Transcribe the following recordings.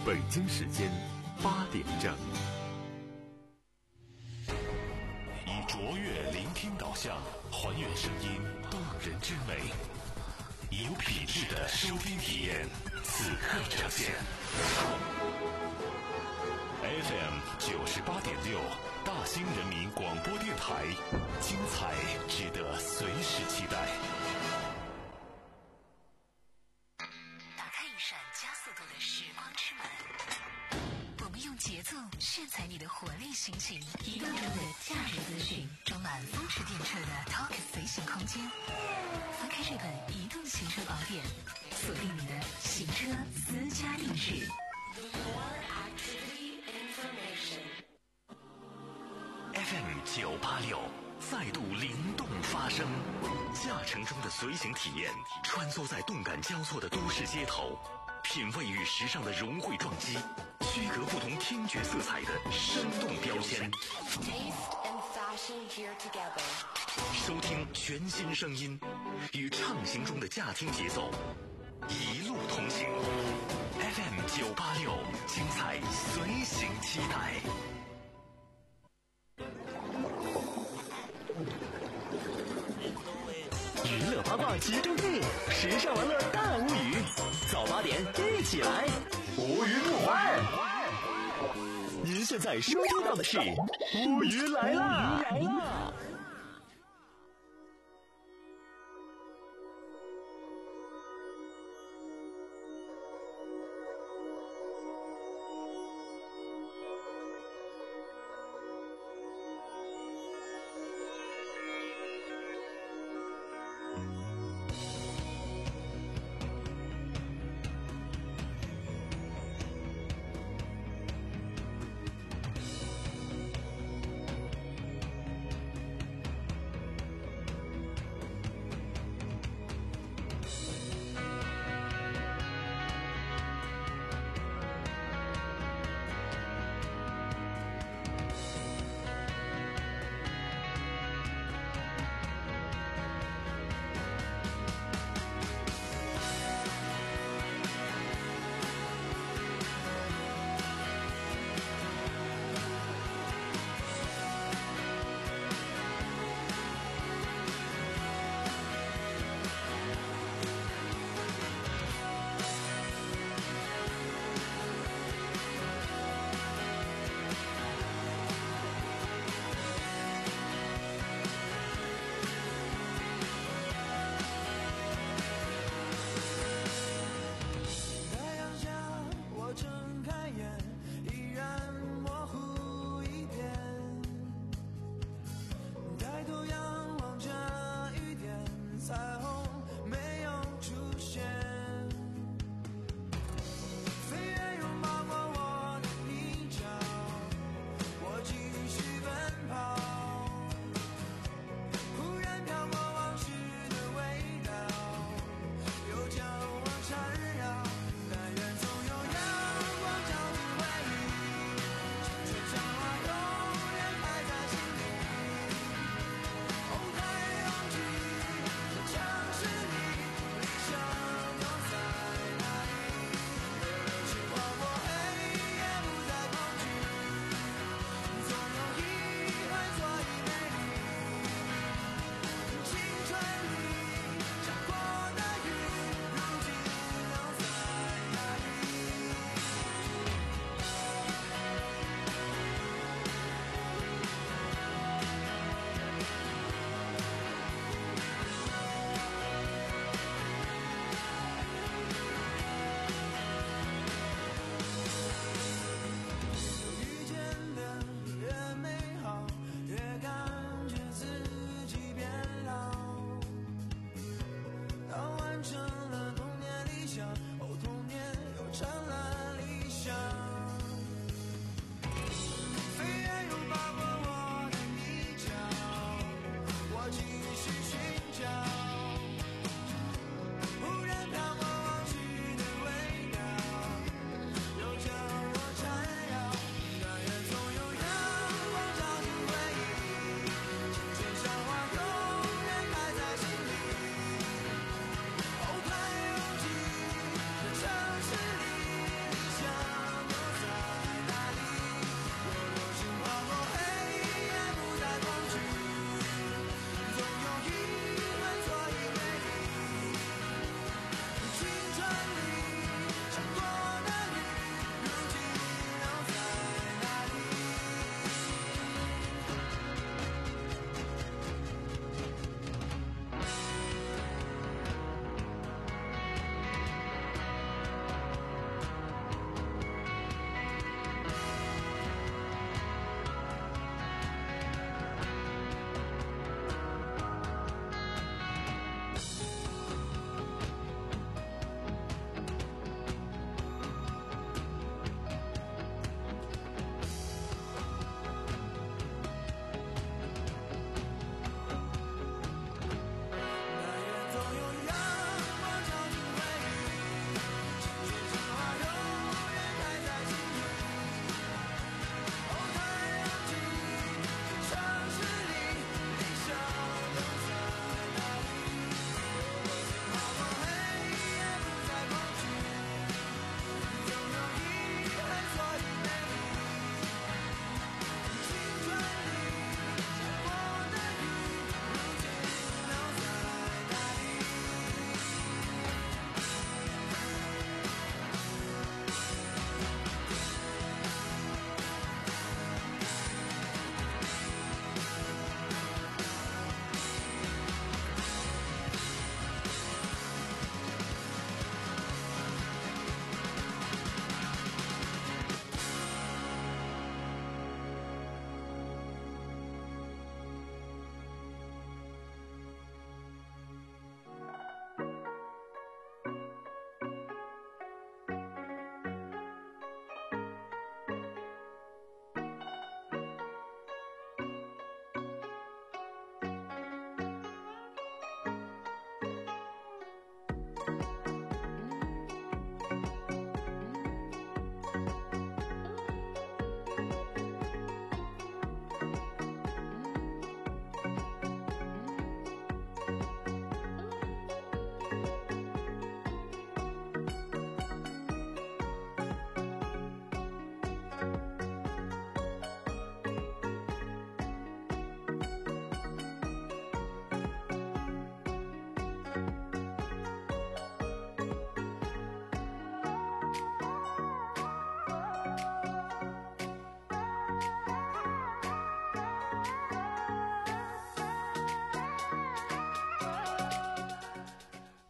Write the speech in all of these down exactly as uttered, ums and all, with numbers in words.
北京时间八点整。以卓越聆听导向，还原声音动人之美，以有品质的收听体验，此刻呈现。F M 九十八点六，大兴人民广播电台，精彩值得随时期待。 打开一扇加速度的时光之门，我们用节奏炫彩你的活力心情，移动中的驾驶资讯，装满风驰电掣的 Talk 随行空间。翻开这本移动行车宝典，锁定你的行车私家定制。 F M 九八六再度灵动发声，驾乘中的随行体验，穿梭在动感交错的都市街头，品味与时尚的融汇撞击，区隔不同听觉色彩的生动标签。收听全新声音，与畅行中的驾听节奏，一路同行。F M 九八六，精彩随行期待。 娱乐八卦集中地，时尚玩乐大无语。早八点一起来，无语不欢。您现在收听到的是无语来啦！来啦！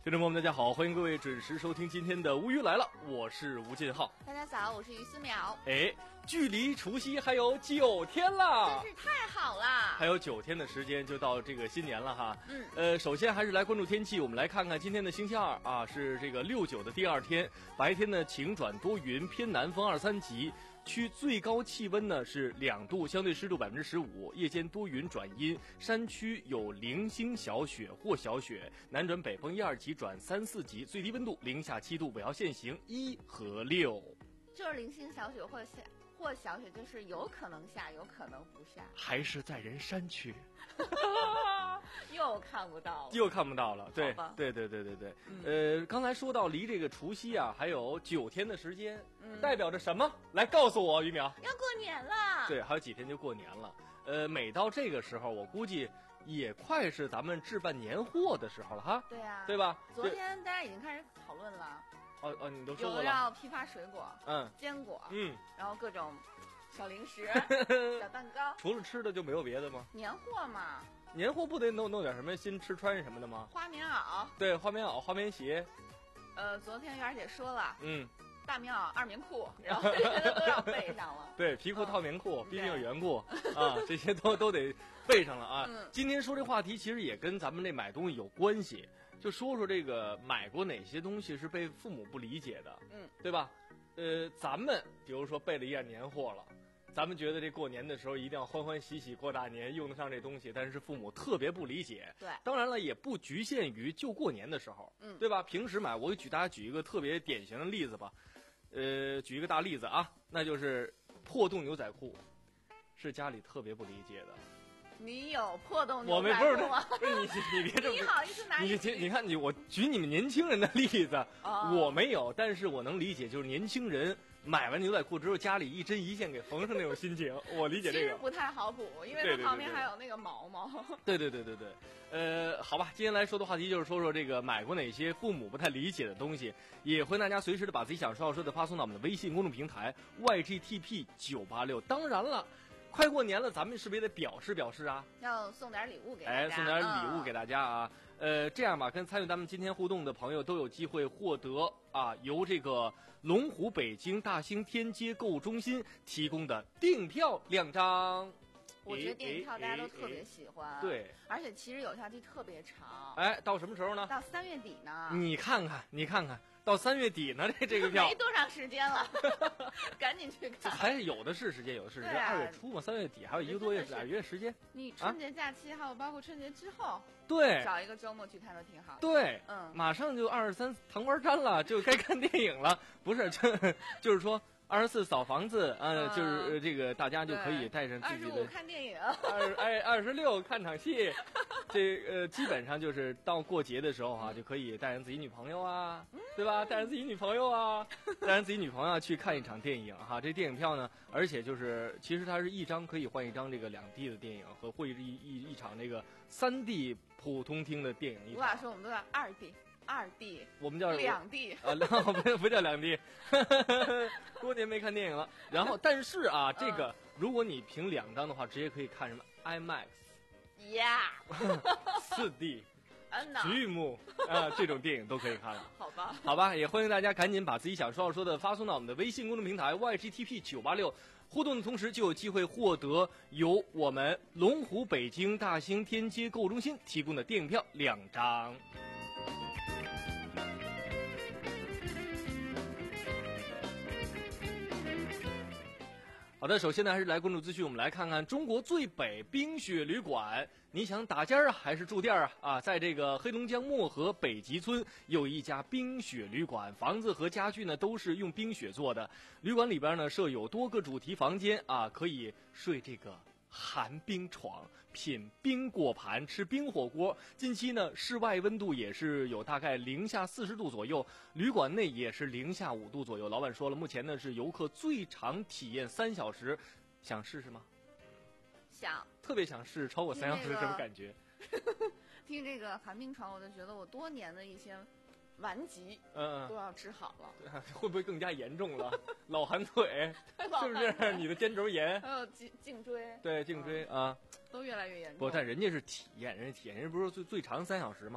听众朋友们，大家好，欢迎各位准时收听今天的《无语来了》，我是吴进浩。 大家早，我是于思淼。 哎，距离除夕还有九天了， 真是太好啦！ 还有九天的时间就到这个新年了哈。 嗯， 呃，首先还是来关注天气，我们来看看今天的星期二啊，是这个六九的第二天，白天呢晴转多云，偏南风二三级。区最高气温呢是两度，相对湿度百分之十五，夜间多云转阴，山区有零星小雪或小雪，南转北风一二级转三四级，最低温度零下七度，尾号限行一和六。 就是零星小雪或下或小雪，就是有可能下，有可能不下， 还是在人山区， 又看不到了， 又看不到了。对对对对对对， 嗯、 呃，刚才说到离这个除夕啊还有九天的时间，嗯、代表着什么？来告诉我，于淼。 要过年了。 对，还有几天就过年了。呃，每到这个时候，我估计也快是咱们置办年货的时候了哈。 对呀、啊， 对吧？ 昨天大家已经开始讨论了。 哦哦，你都说过了。 有要批发水果， 嗯， 坚果， 嗯， 然后各种小零食、小蛋糕。 除了吃的就没有别的吗？ 年货嘛。 年货不得弄弄点什么新吃穿什么的吗？ 花棉袄。 对，花棉袄、花棉鞋。 呃，昨天媛姐说了， 嗯， 大棉袄、二棉裤，然后这些都要备上了。 对，皮裤套棉裤，嗯、毕竟是缘故啊，这些都都得备上了啊。 嗯、 今天说这话题其实也跟咱们这买东西有关系。就说说这个买过哪些东西是被父母不理解的， 嗯， 对吧？呃，咱们比如说备了一样年货了，咱们觉得这过年的时候一定要欢欢喜喜过大年，用得上这东西，但是父母特别不理解。 对， 当然了，也不局限于就过年的时候， 嗯， 对吧？平时买，我给举大家举一个特别典型的例子吧，呃，举一个大例子啊，那就是破洞牛仔裤，是家里特别不理解的。 你有破洞牛仔裤吗？ 不是你，你别这么， 你好意思拿你你你看你，我举你们年轻人的例子， 哦、 我没有，但是我能理解，就是年轻人买完牛仔裤之后，家里一针一线给缝上那种心情，我理解这个。 其实不太好补，因为它旁边还有那个毛毛。 对对对对对，呃，好吧，今天来说的话题就是说说这个买过哪些父母不太理解的东西，也欢迎大家随时的把自己想说要说的发送到我们的微信公众平台 Y G T P 九八六。当然了。快过年了，咱们是不是也得表示表示啊？ 要送点礼物给大家， 哎，送点礼物给大家啊！嗯、呃，这样吧，跟参与咱们今天互动的朋友都有机会获得啊，由这个龙湖北京大兴天街购物中心提供的订票两张。 我觉得电影票大家都特别喜欢， 对， 而且其实有效期特别长。 哎，到什么时候呢？ 到三月底呢。 你看看，你看看，到三月底呢，这这个票没多长时间了，赶紧去看。 还是有的是时间，有的是时间。二、啊、月初嘛，三月底还有一个多月、俩月时间。 你春节假期、啊、还有包括春节之后， 对， 找一个周末去看都挺好的。 对， 嗯， 马上就二十三糖瓜粘了，就该看电影了。不是，就就是说。二十四扫房子，呃，嗯、就是、呃、这个大家就可以带上自己的。 二十五看电影。 二哎，二十六看场戏，这呃基本上就是到过节的时候哈、啊，就可以带上自己女朋友啊，嗯、对吧？带上自己女朋友啊，带上自己女朋友、啊、去看一场电影哈。这电影票呢，而且就是其实它是一张可以换一张这个两 D 的电影和会一一一场这个三 D 普通厅的电影一场。 我俩说我们都叫二 D。二 D， 我们叫两 D 啊，不不叫两 D， 多年没看电影了。然后，但是啊，这个、嗯、如果你凭两张的话，直接可以看什么 IMAX，Yeah， 四 D， 巨幕啊，这种电影都可以看了。 好吧， 好吧，也欢迎大家赶紧把自己想说要说的发送到我们的微信公众平台 Y G T P 九八六。互动的同时，就有机会获得由我们龙湖北京大兴天街购物中心提供的电影票两张。好的，首先呢，还是来关注资讯。我们来看看中国最北冰雪旅馆，你想打尖儿啊，还是住店啊？啊，在这个黑龙江漠河北极村有一家冰雪旅馆，房子和家具呢都是用冰雪做的。旅馆里边呢设有多个主题房间啊，可以睡这个寒冰床，品冰果盘，吃冰火锅。近期呢，室外温度也是有大概零下四十度左右，旅馆内也是零下五度左右。老板说了，目前呢是游客最长体验三小时，想试试吗？ 想， 特别想试，超过三小时什么感觉？ 听这个寒冰床，我就觉得我多年的一些顽疾， 嗯， 都要治好了。 会不会更加严重了？老寒腿，是不是？你的肩轴炎， 还有颈颈椎， 对颈椎、嗯、啊， 都越来越严重。 不，但人家是体验，人家体验，人家不是最最长三小时吗？ 嗯、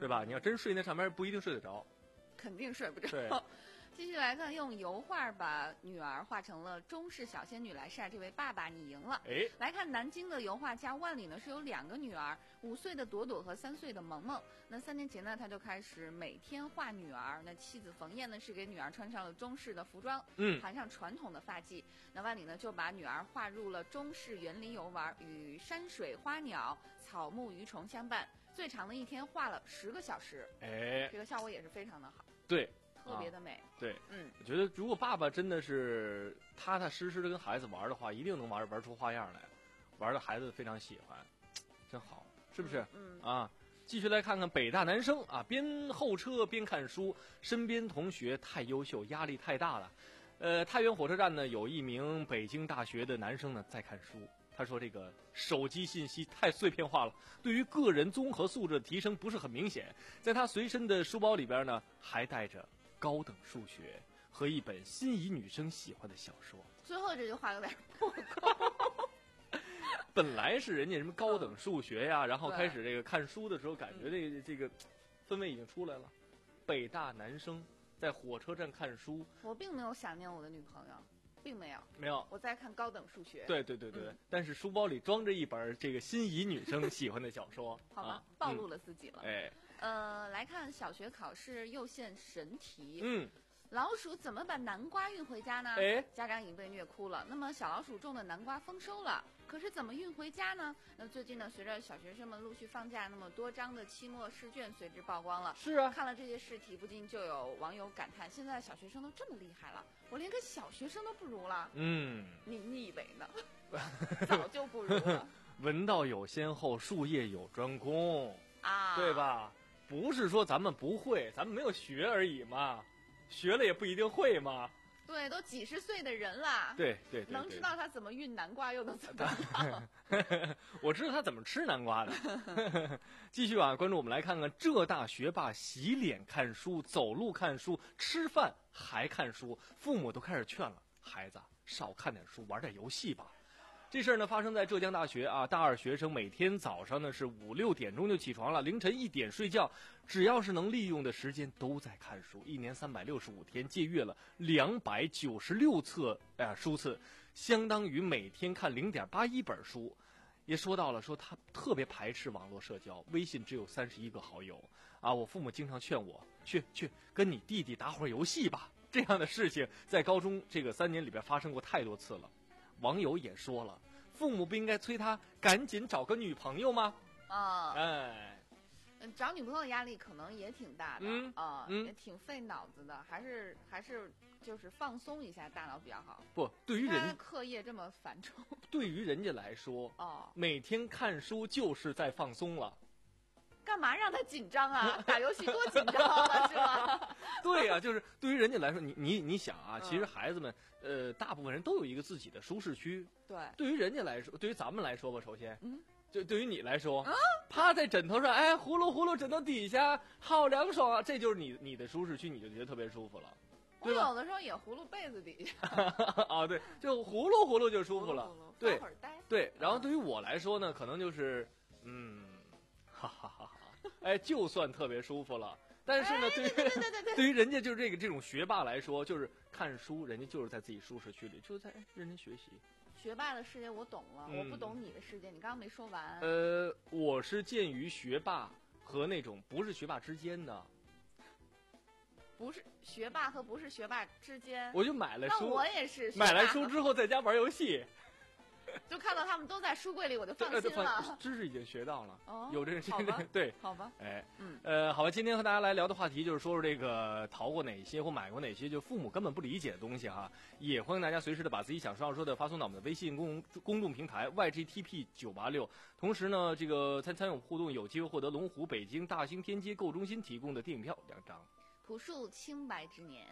对吧？你要真睡那上面不一定睡得着。 肯定睡不对着。继续来看，用油画把女儿画成了中式小仙女来晒，这位爸爸你赢了。 哎， 来看南京的油画家万里呢，是有两个女儿，五岁的朵朵和三岁的萌萌。那三年前呢，他就开始每天画女儿。那妻子冯燕呢，是给女儿穿上了中式的服装， 嗯， 盘上传统的发髻。那万里呢，就把女儿画入了中式园林游玩，与山水、花鸟、草木、鱼虫相伴。最长的一天画了十个小时， 哎， 这个效果也是非常的好， 对。 特别的美、 啊，对， 嗯， 我觉得如果爸爸真的是踏踏实实的跟孩子玩的话，一定能玩玩出花样来，玩的孩子非常喜欢，真好，是不是？ 嗯， 嗯啊，继续来看看北大男生啊，边候车边看书，身边同学太优秀，压力太大了。呃，太原火车站呢，有一名北京大学的男生呢在看书。他说：“这个手机信息太碎片化了，对于个人综合素质的提升不是很明显。在他随身的书包里边呢，还带着高等数学和一本心仪女生喜欢的小说。” 最后这句话有点破功。 本来是人家什么高等数学呀， 嗯、 然后开始这个看书的时候，感觉这个、嗯、这个氛围已经出来了。北大男生在火车站看书， 我并没有想念我的女朋友。并没有， 没有， 我在看高等数学。 对对对对， 嗯、 但是书包里装着一本这个心仪女生喜欢的小说。 好吧， 啊、 暴露了自己了。 嗯、哎， 呃，来看小学考试又现神题。 嗯。 老鼠怎么把南瓜运回家呢？ 哎， 家长已经被虐哭了。那么小老鼠种的南瓜丰收了，可是怎么运回家呢？那最近呢，随着小学生们陆续放假，那么多张的期末试卷随之曝光了。 是啊， 看了这些试题，不禁就有网友感叹：现在小学生都这么厉害了，我连个小学生都不如了。 嗯， 你你以为呢？早就不如了。 文道有先后，术业有专攻啊， 对吧？不是说咱们不会，咱们没有学而已嘛。学了也不一定会嘛。 对，都几十岁的人了。 对对 对, 对， 能知道他怎么运南瓜，又能怎么样？ 我知道他怎么吃南瓜的。继续啊，关注我们来看看浙大学霸洗脸看书、走路看书、吃饭还看书，父母都开始劝了，孩子少看点书，玩点游戏吧。这事儿呢发生在浙江大学啊，大二学生每天早上呢是五六点钟就起床了，凌晨一点睡觉，只要是能利用的时间都在看书，一年三百六十五天，借阅了两百九十六册呃书次，相当于每天看零点八一本书。也说到了，说他特别排斥网络社交，微信只有三十一个好友啊。我父母经常劝我去去跟你弟弟打会儿游戏吧，这样的事情在高中这个三年里边发生过太多次了。网友也说了，父母不应该催他赶紧找个女朋友吗？ 啊， 哎， 找女朋友压力可能也挺大的， 嗯啊， 嗯也挺费脑子的，还是还是就是放松一下大脑比较好。 不，对于人课业这么繁重， 对于人家来说， 哦， 每天看书就是在放松了。 干嘛让他紧张啊？打游戏多紧张啊，是吧？ 对呀、啊，就是对于人家来说，你你你想啊， 嗯、 其实孩子们，呃，大部分人都有一个自己的舒适区。 对， 对于人家来说，对于咱们来说吧，首先， 嗯， 就对于你来说， 嗯， 趴在枕头上，哎，呼噜呼噜枕头底下，好凉爽啊，这就是你你的舒适区，你就觉得特别舒服了。 我有的时候也葫芦被子底下。 啊，对，就呼噜呼噜就舒服了。 呼噜呼噜对， 发会儿呆对，然后对于我来说呢，可能就是，嗯，哈哈哈哈。哎，就算特别舒服了，但是呢，对于对对对对对于人家就是这个这种学霸来说，就是看书，人家就是在自己舒适区里，就是在认真学习。 学霸的世界我懂了， 嗯、 我不懂你的世界，你刚刚没说完。 呃，我是介于学霸和那种不是学霸之间的。 不是学霸和不是学霸之间， 我就买了书， 那我也是买来书之后在家玩游戏。 就看到他们都在书柜里，我就放心了。 知识已经学到了， 哦、 有这个好吧对， 好吧， 哎， 嗯， 呃，好吧，今天和大家来聊的话题就是说说这个淘过哪些或买过哪些就父母根本不理解的东西哈，也欢迎大家随时的把自己想说要说的发送到我们的微信公公众平台 Y G T P 九八六，同时呢，这个参参与互动有机会获得龙湖北京大兴天街购物中心提供的电影票两张。 朴树清白之年。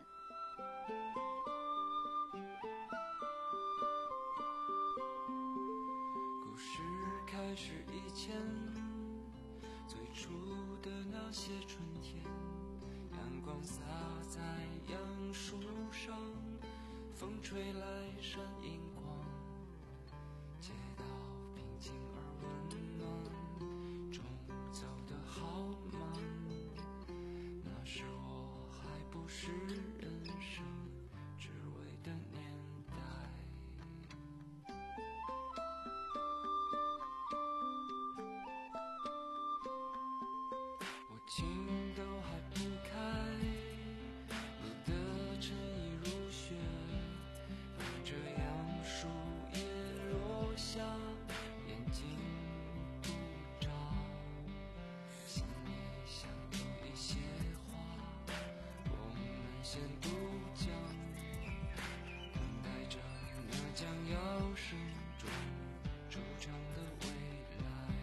开始以前，最初的那些春天，阳光洒在杨树上，风吹来闪银光，街道平静而温暖，中午走得好慢， 是人生只为的年代。我情都还不开，你的诚意如雪，就这样树叶落下，眼睛不眨，心里想有一些话，我们先不讲，等待着那将要生中主张的未来。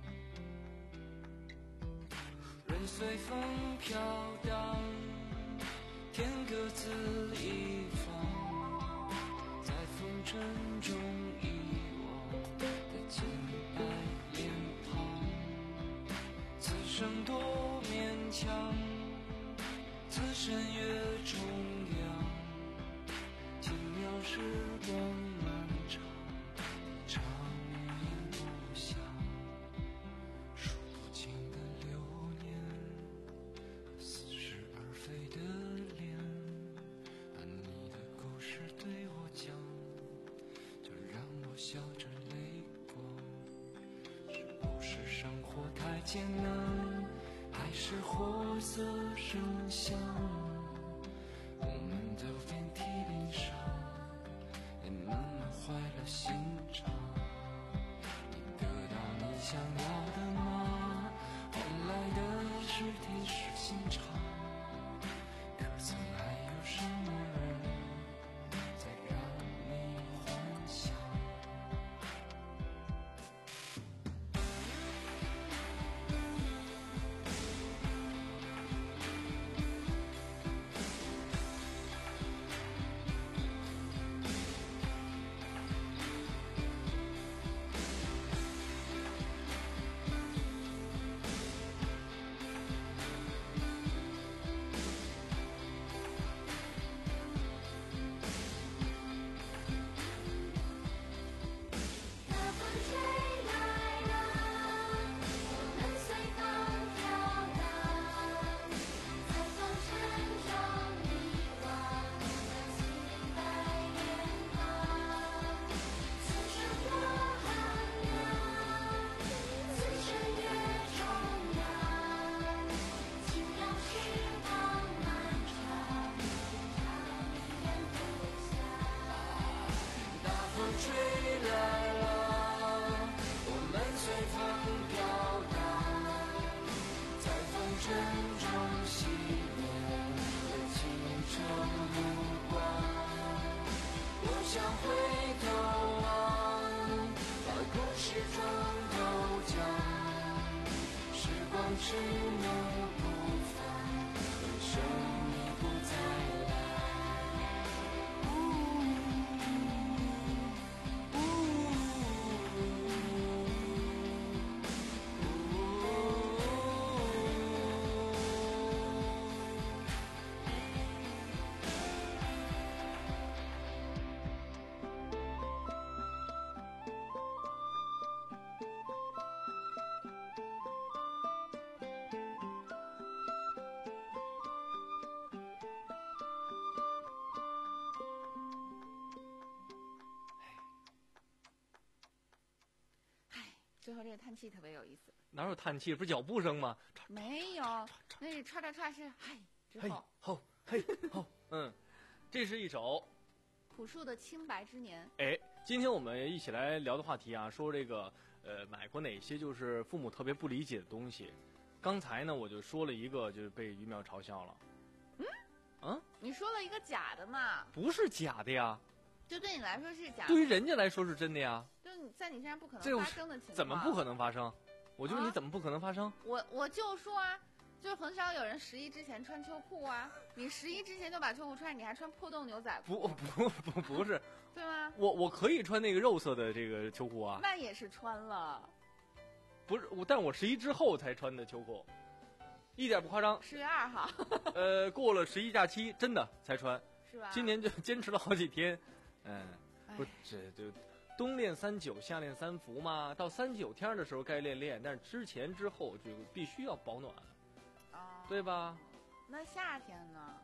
任随风飘荡，天各自一方，在风尘中遗忘的洁白脸庞。此生多勉强，此身越重量，轻描时光漫长，一场语言不详，数不尽的流年，似是而非的脸，把你的故事对我讲，就让我笑着泪光。是不是生活太艰难，还是活色生香？我们都遍体鳞伤，也慢慢坏了心肠。你得到你想要的吗？换来的是铁石心肠。可曾还有什么人在让你幻想？ 大风吹来了，我们随风飘荡，在风尘中遗忘的清白脸庞。此生多寒凉，此身越重量，轻描时光漫长，一场语言不详。 大风吹来了，我们随风飘荡，在风尘中熄灭了清澈目光。我想回头望，把故事从头讲，时光迟暮不返，回声已不再来。 最后这个叹气特别有意思。 哪有叹气？不是脚步声吗？ 没有，那是唰唰唰是嗨之嘿后。 吼嘿吼，嗯，这是一首。 朴树的清白之年。 哎，今天我们一起来聊的话题啊，说这个呃买过哪些就是父母特别不理解的东西。刚才呢我就说了一个，就是被于淼嘲笑了。 嗯？ 啊？ 你说了一个假的嘛？ 不是假的呀。 就对你来说是假的。 对于人家来说是真的呀。 就你在你身上不可这能发生的情况。 怎么不可能发生？我就问你啊怎么不可能发生？ 我我就说啊。就很少有人十一之前穿秋裤啊！你十一之前就把秋裤穿，你还穿破洞牛仔裤？ 不不不不是， 对吗？ 我我可以穿那个肉色的这个秋裤啊。 那也是穿了。 不是我，但我十一之后才穿的秋裤，一点不夸张。 十月二号。 呃，过了十一假期，真的才穿。 是吧？ 今年就坚持了好几天，嗯，不，这就冬练三九，夏练三伏嘛。到三九天的时候该练练，但是之前之后就必须要保暖。对吧？ 那夏天呢？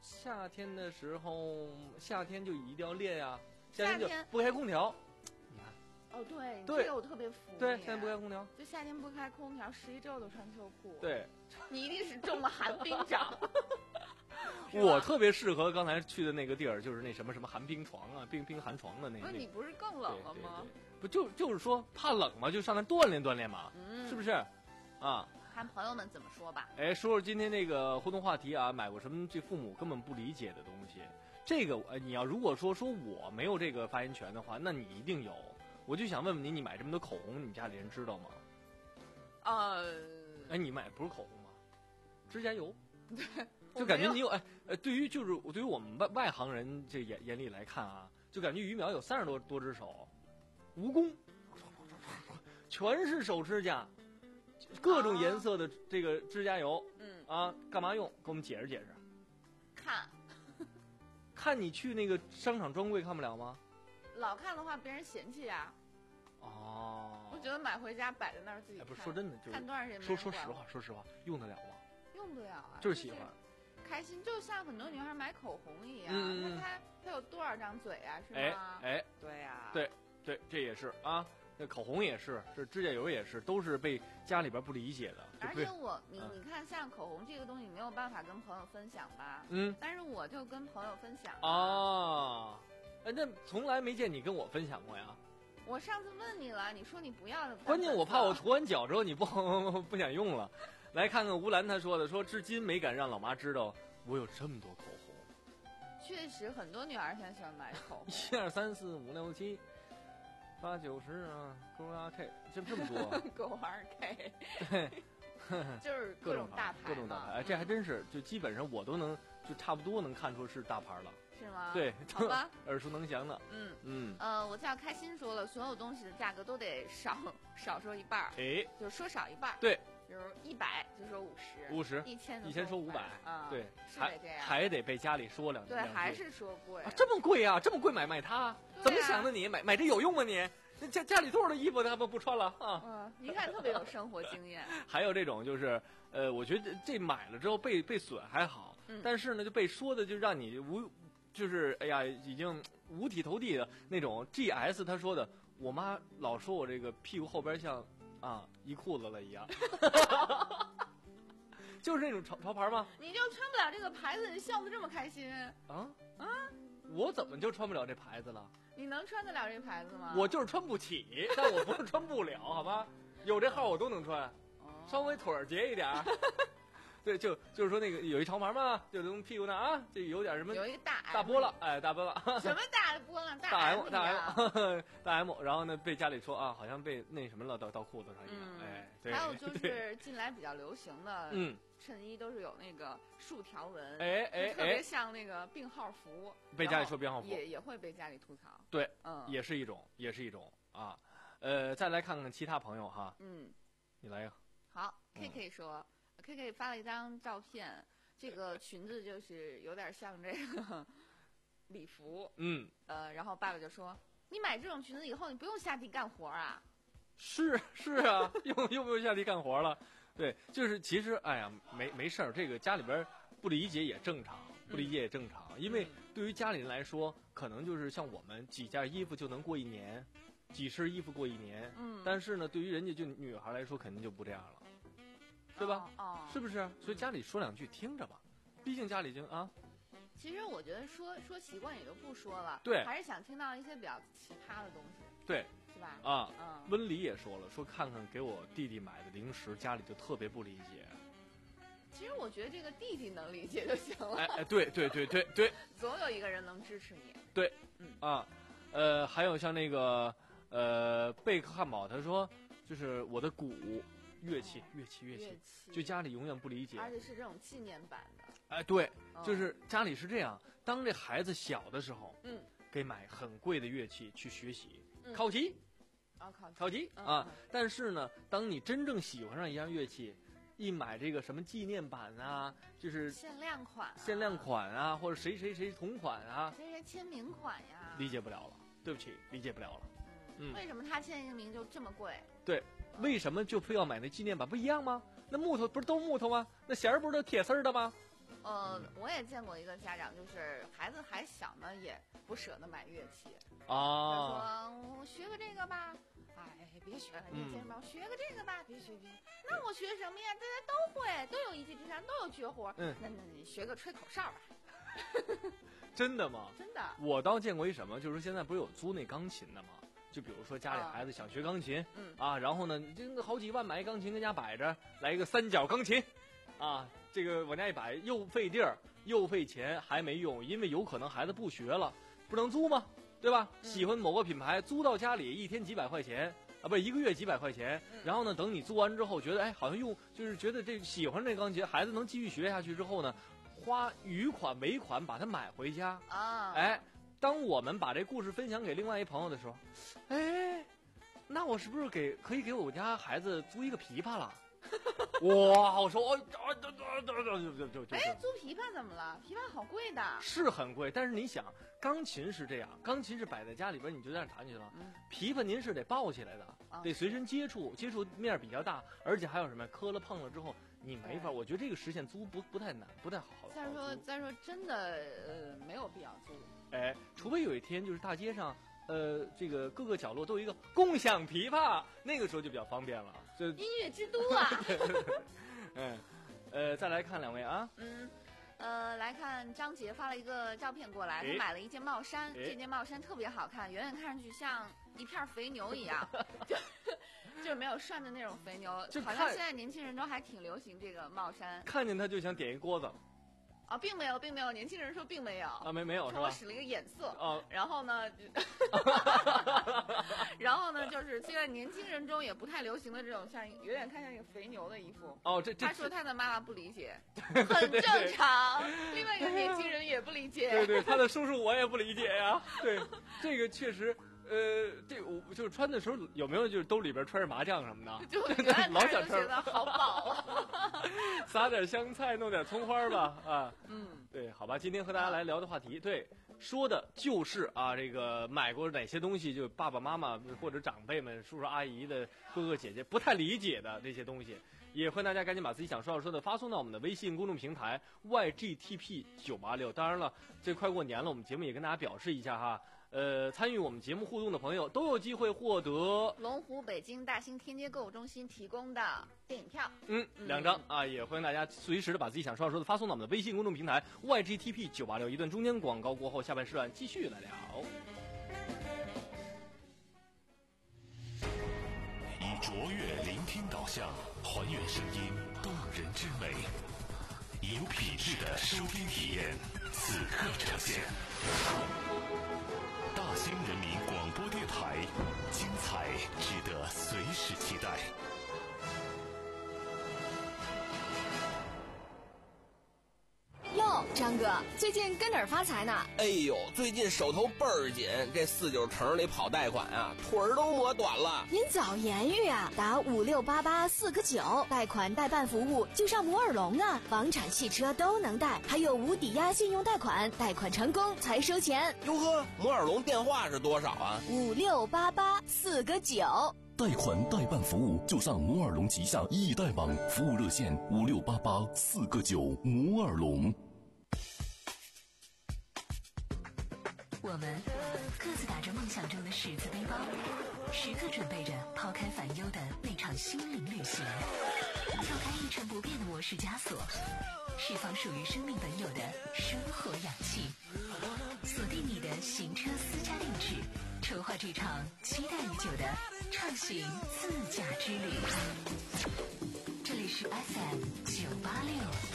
夏天的时候，夏天就一定要练呀、夏天就夏天不开空调。你看， 哦，对， 对这个我特别服你。 对，现在不开空调。 就夏天不开空调，十一周都穿秋裤。， 对， 你一定是中了寒冰掌。是吧我特别适合刚才去的那个地儿，就是那什么什么寒冰床啊，冰冰寒床的那那不是你不是更冷了对对吗？ 对不就就是说怕冷嘛，就上来锻炼锻炼嘛， 嗯， 是不是？啊， 看朋友们怎么说吧。 哎，说说今天这个互动话题啊，买过什么这父母根本不理解的东西？这个呃，你要如果说说我没有这个发言权的话，那你一定有。我就想问问你，你买这么多口红，你家里人知道吗？ 呃， 哎，你买不是口红吗？指甲油。 我就感觉没有你有哎呃，对于就是对于我们外外行人这眼眼里来看啊，就感觉于淼有三十多多只手，蜈蚣，全是手指甲，各种颜色的这个指甲油嗯， 啊，干嘛用？给我们解释解释。 看看你去那个商场专柜看不了吗？ 老看的话，别人嫌弃呀。 哦， 我觉得买回家摆在那儿自己哎， 看。 不是说真的，就是看多长时间没人管我说说实话，说实话，用得了吗？ 用不了啊， 就是喜欢。 开心，就像很多女孩买口红一样， 嗯嗯嗯那她她有多少张嘴啊？是哎吗？ 哎， 对呀、 对对，这也是啊，那口红也是，这指甲油也是，都是被家里边不理解的，就被而且我，你嗯你看，像口红这个东西，没有办法跟朋友分享吧？ 嗯但是我就跟朋友分享。 啊，哎，那从来没见你跟我分享过呀。 我上次问你了，你说你不要的。 关键我怕我涂完脚之后你不不想用了。来看看吴兰她说的，说至今没敢让老妈知道我有这么多口红。 确实，很多女孩现在喜欢买口红。 一二三四五六七八九十啊，勾啊 K， 这这么多， 狗二 K， 对， 就是各种大牌嘛， 各种大牌，哎，这还真是，就基本上我都能，就差不多能看出是大牌了。 是吗？ 对， 好吧， 耳熟能详的。 嗯嗯， 呃，我叫开心说了，所有东西的价格都得少少说一半儿， 哎， 就是说少一半儿。 对， 比如一百就说五十， 五十， 一千一千说五百， 啊， 对， 是还得这样， 还得被家里说两句。 对， 两句还是说贵啊，这么贵啊，这么贵买买它， 对啊怎么想的你？买买这有用吗你？那家家里多少的衣服他不不穿了啊？ 嗯，一看特别有生活经验。 还有这种就是，呃，我觉得这买了之后被被损还好， 嗯但是呢就被说的就让你无，就是哎呀已经五体投地的那种。G S 他说的，我妈老说我这个屁股后边像啊一裤子了一样，就是那种潮潮牌吗？ 你就穿不了这个牌子，你笑得这么开心， 啊啊，我怎么就穿不了这牌子了？ 你能穿得了这牌子吗？ 我就是穿不起，但我不是穿不了，好吧？有这号我都能穿， 哦稍微腿儿结一点儿。对，就就是说那个有一潮牌嘛，就从屁股那啊，这有点什么有一个大 M, 大波浪，哎，大波浪， 什么大波浪？ 大 M M 大一样 M 大 M，然后呢被家里说啊，好像被那什么了，到到裤子上一样， 嗯哎，对， 还有就对是近来比较流行的， 嗯， 衬衣都是有那个竖条纹， 哎哎就特别哎， 像那个病号服， 被家里说编号服， 也也会被家里吐槽。 对， 嗯， 也是一种，也是一种啊。呃，再来看看其他朋友哈， 嗯， 你来一个， 好嗯 ，K K 说，K K 发了一张照片，这个裙子就是有点像这个礼服， 嗯， 呃，然后爸爸就说，你买这种裙子以后，你不用下地干活啊。 是是啊，用用不用下地干活了？对，就是其实哎呀，没没事儿，这个家里边不理解也正常，不理解也正常，因为对于家里人来说，可能就是像我们几件衣服就能过一年，几身衣服过一年， 嗯， 但是呢，对于人家就女孩来说，肯定就不这样了，对吧？ 哦，哦是不是？所以家里说两句听着吧，毕竟家里已经啊， 其实我觉得说说习惯也就不说了， 对还是想听到一些比较奇葩的东西， 对是吧？ 啊。 嗯， 温里也说了，说看看给我弟弟买的零食，家里就特别不理解。 其实我觉得这个弟弟能理解就行了， 哎哎，对对对对对总有一个人能支持你。 对， 嗯啊，呃，还有像那个呃贝克汉堡，他说就是我的鼓乐器乐器乐器乐，器， 就家里永远不理解。 而且是这种纪念版的， 哎，对， 嗯就是家里是这样，当这孩子小的时候， 嗯， 给买很贵的乐器去学习， 嗯考级啊，考考级嗯啊嗯。 但是呢，当你真正喜欢上一样乐器，一买这个什么纪念版啊，就是限量款、啊， 限量，款啊，或者谁谁谁同款啊， 谁谁签名款呀？ 理解不了了，对不起，理解不了了。 嗯， 嗯为什么他签一个名就这么贵？ 对，为什么就非要买那纪念版？不一样吗？那木头不是都木头吗？那弦儿不是都铁丝儿的吗？ 呃，我也见过一个家长，就是孩子还小呢，也不舍得买乐器。他啊， 说：“我学个这个吧。”哎，别学了， 嗯年轻人吧，我学个这个吧，别学别学。那我学什么呀？大家都会，都有一技之长，都有绝活。 嗯那那你学个吹口哨吧。 真的吗？ 真的。 我倒见过一什么，就是现在不是有租那钢琴的吗？就比如说家里孩子想学钢琴， 嗯啊，然后呢，这个好几万买一钢琴跟家摆着，来一个三角钢琴，啊，这个往家一摆，又费地儿又费钱，还没用，因为有可能孩子不学了，不能租吗？对吧？ 嗯喜欢某个品牌，租到家里一天几百块钱。啊，不是一个月几百块钱， 嗯然后呢，等你租完之后，觉得哎，好像用就是觉得这喜欢这钢琴，孩子能继续学下去之后呢，花余款尾款把它买回家。 啊， 哎，当我们把这故事分享给另外一朋友的时候，哎，那我是不是给可以给我家孩子租一个琵琶了？哇，我说，啊，就就就就就就就哎，租琵琶怎么了？琵琶好贵的。 是很贵，但是你想，钢琴是这样，钢琴是摆在家里边你就这样弹去了， 嗯琵琶您是得抱起来的， 啊得随身接触，接触面比较大，而且还有什么磕了碰了之后你没法， 对我觉得这个实现租不不太难，不太好。 再说好租再说，真的呃没有必要租。 哎，除非有一天就是大街上，呃，这个各个角落都有一个共享琵琶，那个时候就比较方便了。这， 音乐之都啊。 嗯，呃，再来看两位啊， 嗯，呃，来看张杰发了一个照片过来， 哎他买了一件帽衫， 哎这件帽衫特别好看，远远看上去像一片肥牛一样，就就是没有涮的那种肥牛， 就好像看现在年轻人中还挺流行这个帽衫看见他就想点一锅子啊，并没有，并没有，年轻人说并没有啊，没没有是吧？ 说我使了一个眼色， 哦， 然后呢，然后呢，就是现在年轻人中也不太流行的这种像有点看像一个肥牛的衣服。 哦，这这他说他的妈妈不理解，很正常。另外一个年轻人也不理解。 对对，他的叔叔我也不理解呀。对，这个确实，呃，这我就是穿的时候有没有就是兜里边揣着麻酱什么的， 就原来老想吃看着就觉得好饱啊。 撒点香菜，弄点葱花吧，啊， 嗯， 对，好吧，今天和大家来聊的话题，对，说的就是啊，这个买过哪些东西，就爸爸妈妈或者长辈们、叔叔阿姨的哥哥姐姐不太理解的这些东西，也欢迎大家赶紧把自己想说要说的发送到我们的微信公众平台 Y G T P 九八六。当然了，这快过年了，我们节目也跟大家表示一下哈。呃，参与我们节目互动的朋友都有机会获得龙湖北京大兴天街购物中心提供的电影票。 嗯两张啊，也欢迎大家随时的把自己想说要说的发送到我们的微信公众平台 Y G T P 九八六。一段中间广告过后，下半时段继续来聊。 以卓越聆听导向，还原声音动人之美，以有品质的收听体验，此刻呈现。大兴人民广播电台，精彩值得随时期待。 哟，张哥，最近跟哪儿发财呢？ 哎呦，最近手头倍儿紧，这四九城里跑贷款啊，腿儿都磨短了。 您早言语啊，打五六八八四个九，贷款代办服务就上摩尔龙啊，房产、汽车都能贷，还有无抵押信用贷款，贷款成功才收钱。 哟呵，摩尔龙电话是多少啊？ 五六八八四个九。 贷款代办服务就上摩尔龙旗下易贷网，服务热线五六八八四个九。摩尔龙。 我们各自打着梦想中的十字背包，时刻准备着抛开烦忧的那场心灵旅行，跳开一成不变的模式枷锁，释放属于生命本有的生活氧气，锁定你的行车私家定制，筹划这场期待已久的畅行自驾之旅。这里是 F M 九八六。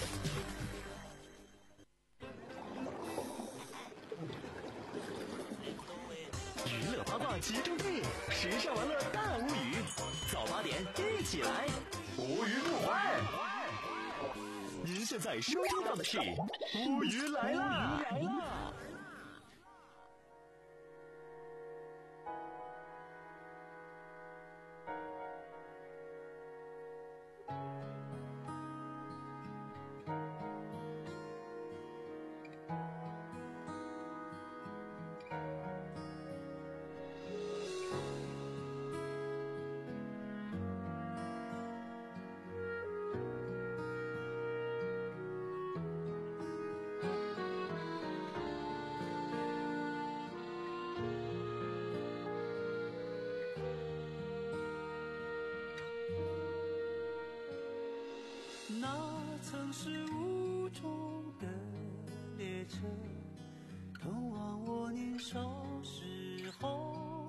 娱乐八卦集中地，时尚玩乐大无语，早八点一起来，无语不欢。您现在收听到的是无语来啦！ 曾是雾中的列车，通往我年少时候。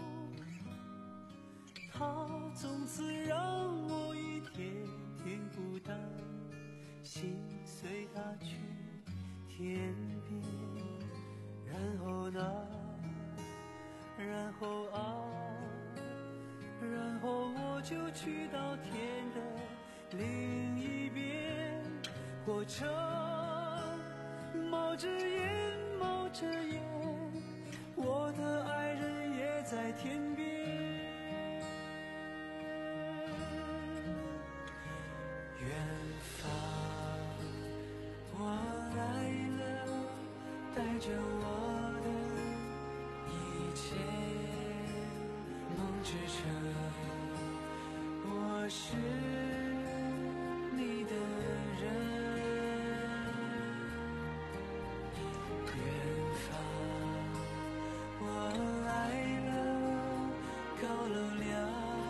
它从此让我一天天孤单，心随它去天边。然后呢，然后啊，然后我就去到天的另一边。火车冒着烟，冒着烟，我的爱人也在天边。远方，我来了，带着我的一切，梦之城，我是你的人。远方，我来了，高楼亮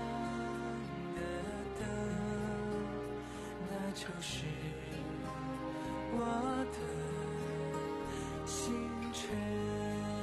的灯，那就是我的青春。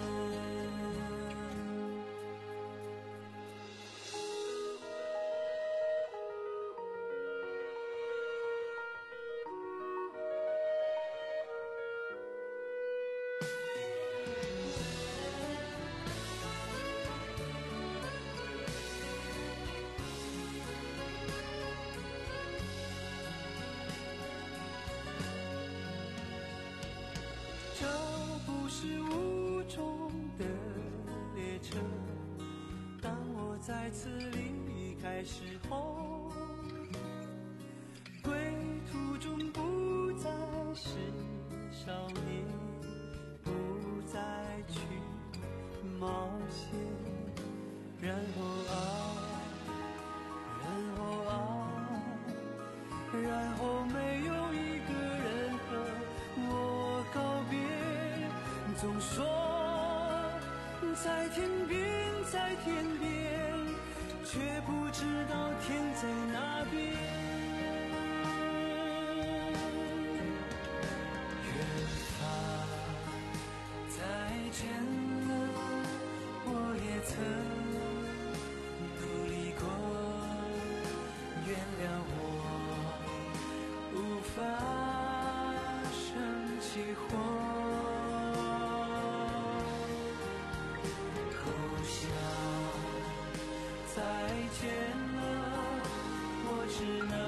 这不是雾中的列车，当我再次离开时候，归途中不再是少年，不再去冒险。然后啊，然后啊，然后没有一个人和我告别。总说在天边，在天边，却不知道天在哪边。远方，再见了，我也曾独立过，原谅我无法生起火。再见了，我只能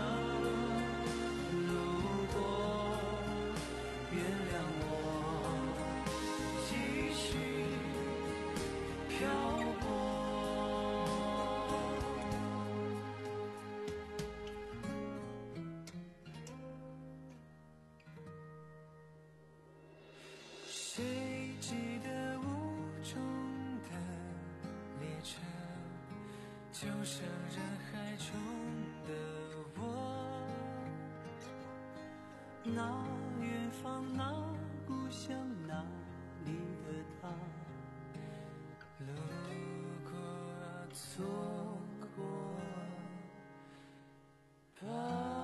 路过，原谅我继续漂泊。谁记得雾中的列车，就像人海中的我，那远方，那故乡，那里的他，路过，错过吧。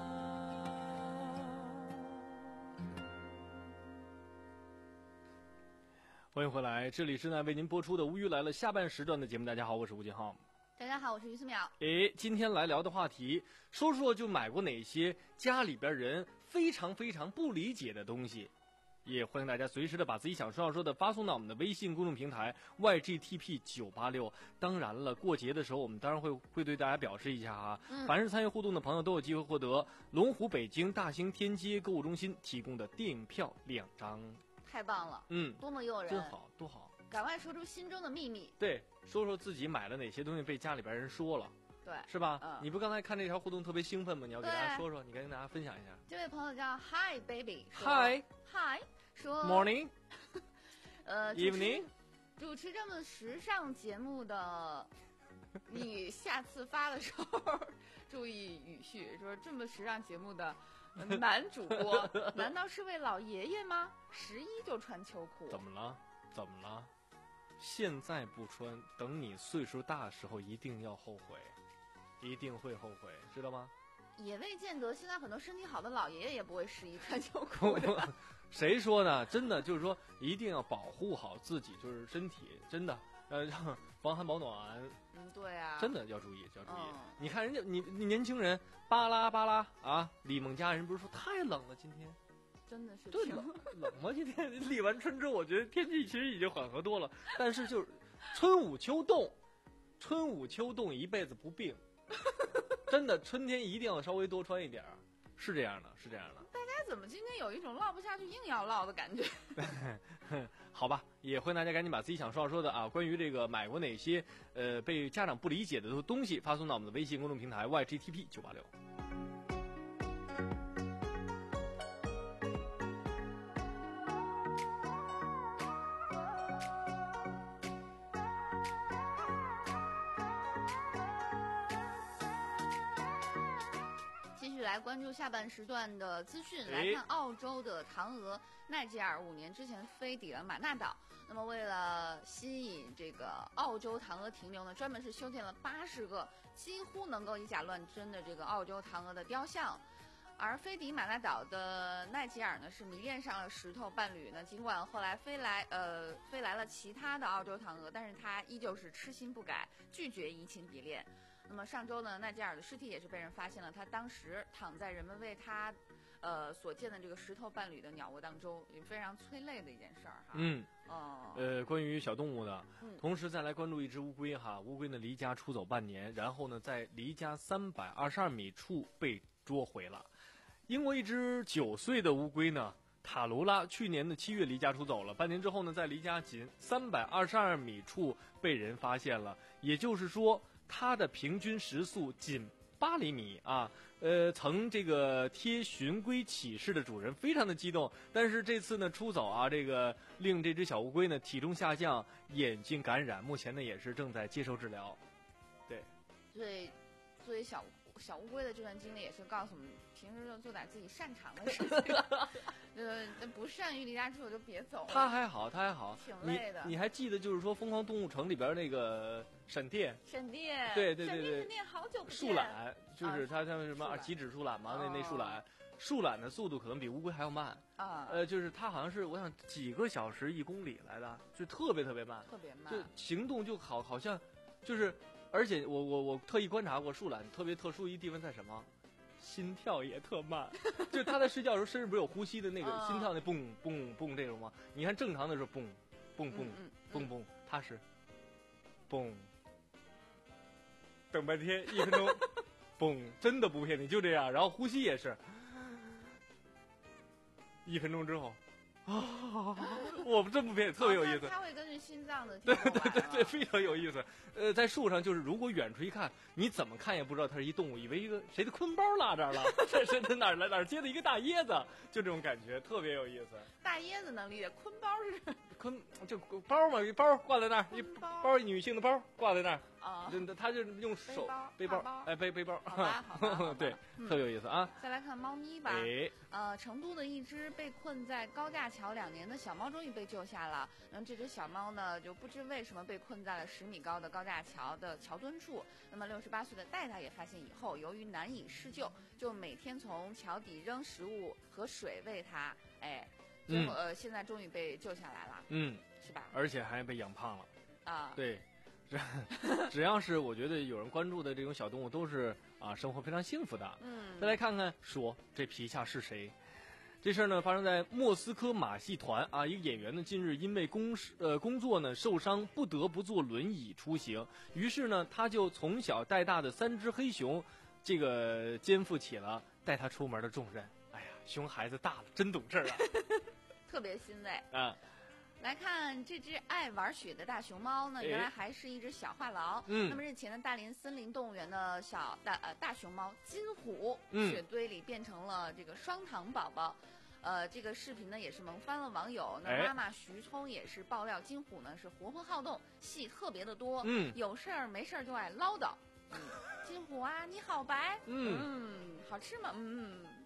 欢迎回来，这里是呢为您播出的《吴语来了》下半时段的节目。大家好，我是吴金浩。 大家好，我是于思淼。 诶，今天来聊的话题，说说就买过哪些家里边人非常非常不理解的东西。也欢迎大家随时的把自己想说要说的发送到我们的微信公众平台 Y G T P 九八六。当然了，过节的时候我们当然会会对大家表示一下哈、嗯，凡是参与互动的朋友都有机会获得龙湖北京大兴天街购物中心提供的电影票两张。 太棒了， 嗯， 多么诱人， 真好，多好。 赶快说出心中的秘密。 对，说说自己买了哪些东西被家里边人说了。 对， 是吧？ 嗯， 你不刚才看这条互动特别兴奋吗？你要给大家说说，你该跟大家分享一下。 这位朋友叫 Hi Baby， Hi Hi， 说 Morning， 呃 Evening， 主持这么时尚节目的，你下次发的时候注意语序，说这么时尚节目的男主播，难道是位老爷爷吗？十一就穿秋裤？ 怎么了？怎么了？现在不穿，等你岁数大的时候一定要后悔，一定会后悔，知道吗？ 也未见得，现在很多身体好的老爷爷也不会试衣穿秋裤的。 谁说的？真的就是说，一定要保护好自己，就是身体，真的，呃，防寒保暖。 嗯，对啊， 真的要注意，要注意。 嗯、 你看人家，你你年轻人巴拉巴拉啊，李梦佳人不是说太冷了今天？ 真的是对冷冷吗？今天立完春之后，我觉得天气其实已经缓和多了，但是就是春捂秋冻，春捂秋冻一辈子不病。真的，春天一定要稍微多穿一点儿，是这样的，是这样的。 大家怎么今天有一种唠不下去硬要唠的感觉？ 好吧，也欢迎大家赶紧把自己想说要说的啊，关于这个买过哪些呃被家长不理解的东西，发送到我们的微信公众平台 Y G T P 九八六。 来关注下半时段的资讯，来看澳洲的嫦娥奈吉尔五年之前飞抵了马纳岛。那么为了吸引这个澳洲嫦娥停留呢，专门是修建了八十个几乎能够以假乱真的这个澳洲嫦娥的雕像。而飞抵马纳岛的奈吉尔呢，是迷恋上了石头伴侣呢。尽管后来飞来呃飞来了其他的澳洲嫦娥，但是他依旧是痴心不改，拒绝移情别恋。那么上周呢，奈吉尔的尸体也是被人发现了，他当时躺在人们为他，呃所建的这个石头伴侣的鸟窝当中，也非常催泪的一件事儿哈。 嗯， 哦， 呃，关于小动物的， 嗯、 同时再来关注一只乌龟哈，乌龟呢离家出走半年，然后呢在离家三百二十二米处被捉回了。英国一只九岁的乌龟呢，塔卢拉去年的七月离家出走了，半年之后呢，在离家仅三百二十二米处被人发现了，也就是说。它的平均时速仅八厘米啊，呃，曾这个贴寻龟启事的主人非常的激动，但是这次呢出走啊，这个令这只小乌龟呢体重下降，眼睛感染，目前呢也是正在接受治疗。对， 所以作为小小乌龟的这段经历也是告诉我们，平时就做点自己擅长的事情，呃，不善于离家出走就别走了。 他还好，他还好， 挺累的。 你你还记得就是说《疯狂动物城》里边那个闪电？ 闪电， 对对对对， 闪电好久不见。 树懒就是它它什么极指树懒嘛，那那树懒，树懒的速度可能比乌龟还要慢啊。 呃，就是它好像是我想几个小时一公里来的，就特别特别慢， 特别慢， 就行动就好好像就是。而且我我我特意观察过树懒特别特殊一地方在什么，心跳也特慢，就它在睡觉的时候身上不是有呼吸的那个心跳那蹦蹦蹦这种吗？你看正常的时候蹦蹦蹦蹦蹦，它是蹦，等半天一分钟，蹦，真的不骗你，就这样。然后呼吸也是，一分钟之后。啊，我真不骗你，特别有意思。 它会根据心脏的对对对对，非常有意思。呃，在树上，就是如果远处一看，你怎么看也不知道它是一动物，以为一个谁的坤包落这儿了，这是哪儿来哪儿接的一个大椰子，就这种感觉，特别有意思。 大椰子能理解，坤包是坤就包嘛，一包挂在那儿，一包女性的包挂在那儿。 啊， 他就用手背包，哎，背背包， 好吧，好吧，好吧对， 嗯、 特别有意思啊。 再来看猫咪吧， 哎， 呃，成都的一只被困在高架桥两年的小猫终于被救下了。那么这只小猫呢，就不知为什么被困在了十米高的高架桥的桥墩处。那么六十八岁的戴大爷发现以后，由于难以施救，就每天从桥底扔食物和水喂它，哎，最后、嗯、呃，现在终于被救下来了， 嗯， 是吧？ 而且还被养胖了啊， 对。只要是我觉得有人关注的这种小动物，都是啊生活非常幸福的。 嗯， 再来看看说这皮下是谁？这事儿呢发生在莫斯科马戏团啊，一个演员呢近日因为工呃工作呢受伤，不得不坐轮椅出行。于是呢，他就从小带大的三只黑熊，这个肩负起了带他出门的重任。哎呀，熊孩子大了，真懂事儿啊， 特别欣慰啊。 来看这只爱玩雪的大熊猫呢，原来还是一只小话痨。 嗯， 那么日前的大连森林动物园的小大呃大熊猫金虎， 嗯， 雪堆里变成了这个双糖宝宝。呃，这个视频呢也是萌翻了网友。那妈妈徐聪也是爆料，金虎呢是活泼好动，戏特别的多， 嗯， 有事儿没事儿就爱唠叨。嗯，金虎啊，你好白， 嗯嗯，好吃吗？嗯，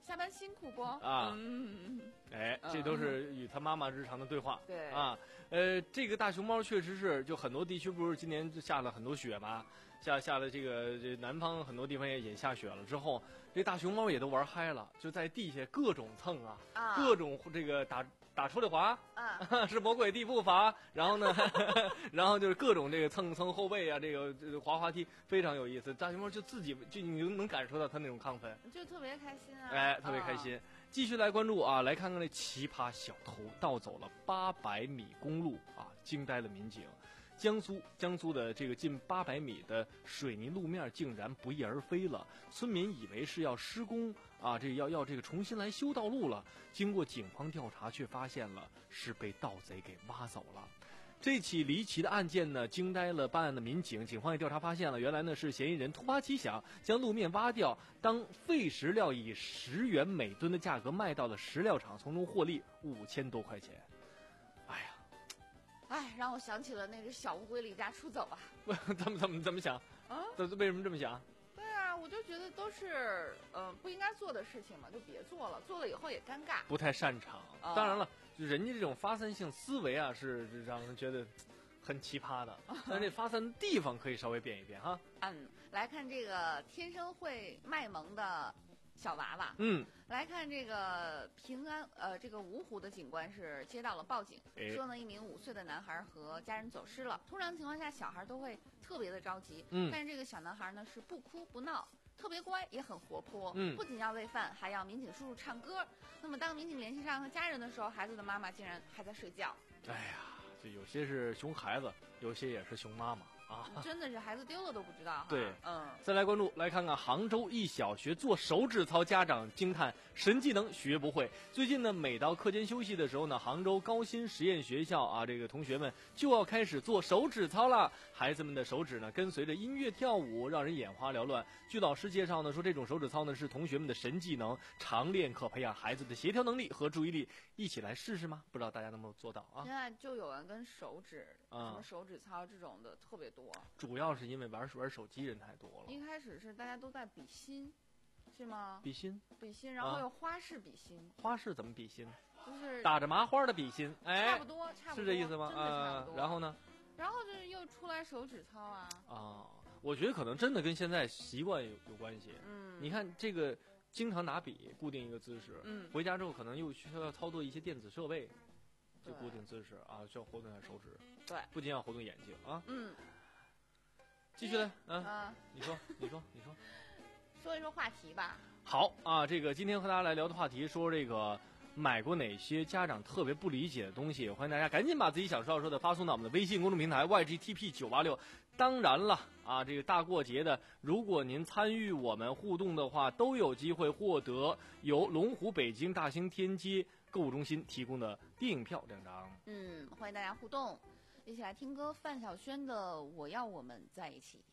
下班辛苦不？ 啊， 嗯， 哎，这都是与他妈妈日常的对话。 对啊，呃，这个大熊猫确实是，就很多地区不是今年就下了很多雪吗？下下了这个这南方很多地方也也下雪了之后，这大熊猫也都玩嗨了，就在地下各种蹭啊， 啊各种这个打打出溜滑， 啊， 是魔鬼地步伐，然后呢，然后就是各种这个蹭蹭后背啊，这个这个滑滑梯非常有意思。大熊猫就自己就你能感受到它那种亢奋， 就特别开心啊！ 哎，特别开心。继续来关注啊，来看看这奇葩小偷盗走了八百米公路啊，惊呆了民警。江苏江苏的这个近八百米的水泥路面竟然不翼而飞了，村民以为是要施工啊，这要要这个重新来修道路了。经过警方调查，却发现了是被盗贼给挖走了。这起离奇的案件呢，惊呆了办案的民警。警方也调查发现了，原来呢是嫌疑人突发奇想，将路面挖掉，当废石料，以十元每吨的价格卖到了石料厂，从中获利五千多块钱。哎呀！ 哎，让我想起了那只小乌龟离家出走啊！ 怎么怎么怎么想？ 啊， 怎为什么这么想？ 对啊，我就觉得都是呃不应该做的事情嘛，就别做了，做了以后也尴尬。 不太擅长。 哦、 当然了，就人家这种发散性思维啊，是让人觉得很奇葩的。但是这发散的地方可以稍微变一变哈。 嗯，来看这个天生会卖萌的小娃娃。 嗯， 来看这个平安，呃，这个芜湖的警官是接到了报警， 哎、 说呢一名五岁的男孩和家人走失了。通常情况下，小孩都会特别的着急， 嗯， 但是这个小男孩呢是不哭不闹，特别乖，也很活泼， 嗯， 不仅要喂饭，还要民警叔叔唱歌。那么当民警联系上他家人的时候，孩子的妈妈竟然还在睡觉。 哎呀，就有些是熊孩子，有些也是熊妈妈。啊， 真的是孩子丢了都不知道哈。 对， 嗯。 再来关注，来看看杭州一小学做手指操，家长惊叹神技能学不会。最近呢，每到课间休息的时候呢，杭州高新实验学校啊，这个同学们就要开始做手指操了。孩子们的手指呢，跟随着音乐跳舞，让人眼花缭乱。据老师介绍呢，说这种手指操呢是同学们的神技能，常练可培养孩子的协调能力和注意力。一起来试试吗？不知道大家能不能做到啊？ 现在就有人跟手指， 嗯、 什么手指操这种的特别多。 主要是因为玩玩手机人太多了。 一开始是大家都在比心，是吗？ 比心， 比心，然后有花式比心。 啊、花式怎么比心？ 就是打着麻花的比心，哎， 差不多，差不多， 是这意思吗？ 啊、 呃，然后呢？ 然后就是又出来手指操啊。 啊，我觉得可能真的跟现在习惯有有关系。 嗯， 你看这个经常拿笔固定一个姿势， 嗯， 回家之后可能又需要操作一些电子设备，就固定姿势啊，需要活动一下手指。 对， 不仅要活动眼睛啊。 嗯。 继续来，嗯、 啊， 啊，你说，你说，你说， 说一说话题吧。 好啊，这个今天和大家来聊的话题，说这个买过哪些家长特别不理解的东西，欢迎大家赶紧把自己想说要说的发送到我们的微信公众平台 Y G T P 九八六。当然了啊，这个大过节的，如果您参与我们互动的话，都有机会获得由龙湖北京大兴天街购物中心提供的电影票两张。 嗯，欢迎大家互动。一起来听歌，范晓萱的《我要我们在一起》。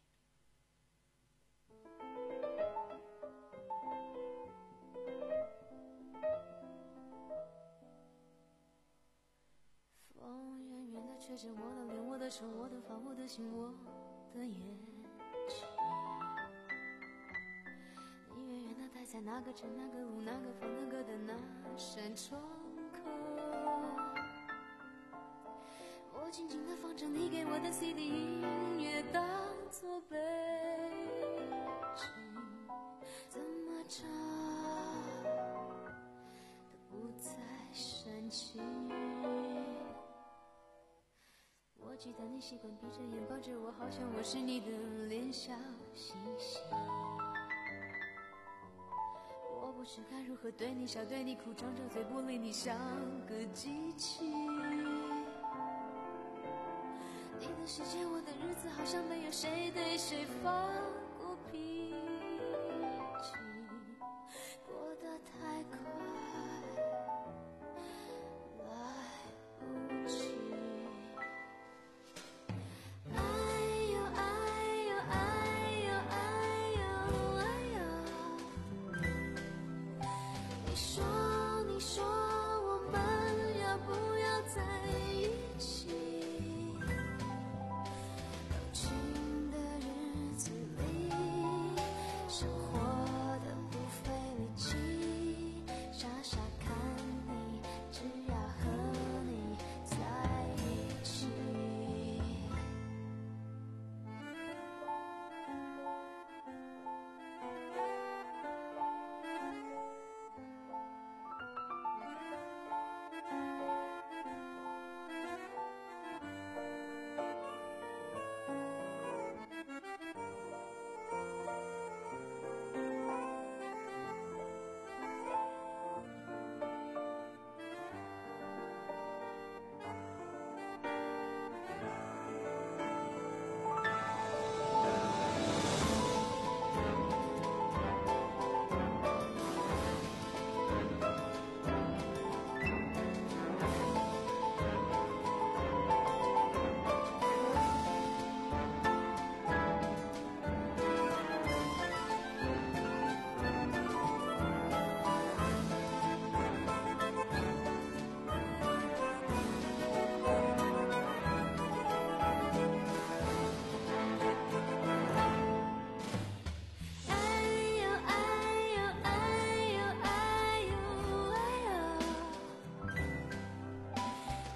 风远远的吹着我的脸，我的手，我的发，我的心，我的眼睛。你远远的待在那个城、那个路、那个房、那个的那扇窗口。我静静地放着你给我的 C D 音乐，当作背景，怎么找都不再煽情。我记得你习惯闭着眼抱着我，好像我是你的脸小星星。我不知该如何对你笑，对你哭，张着嘴不理你，像个机器。你的世界，我的日子，好像没有谁对谁发过脾气，过得太快，来不及。哎呦哎呦哎呦哎呦哎呦，你说你说我们要不要在一起？柔情的日子里，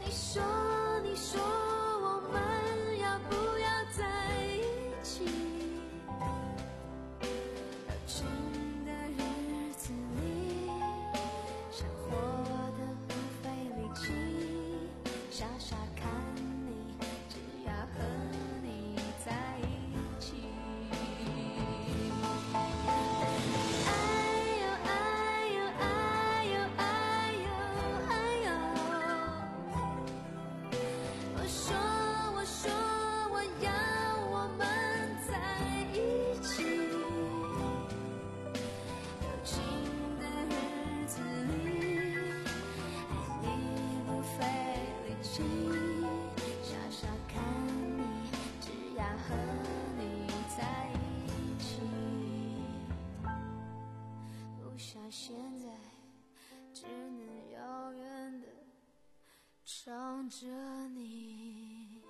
你说，你说我们要不要在一起？有情的日子里，想活得不费力气，傻傻看你，只要和你在一起。哎呦哎呦哎呦哎呦哎呦，我说我说我要我们在一起，有情的日子里，爱你不费力气，傻傻看你，只要和你在一起。不想现在只能遥远的唱着你。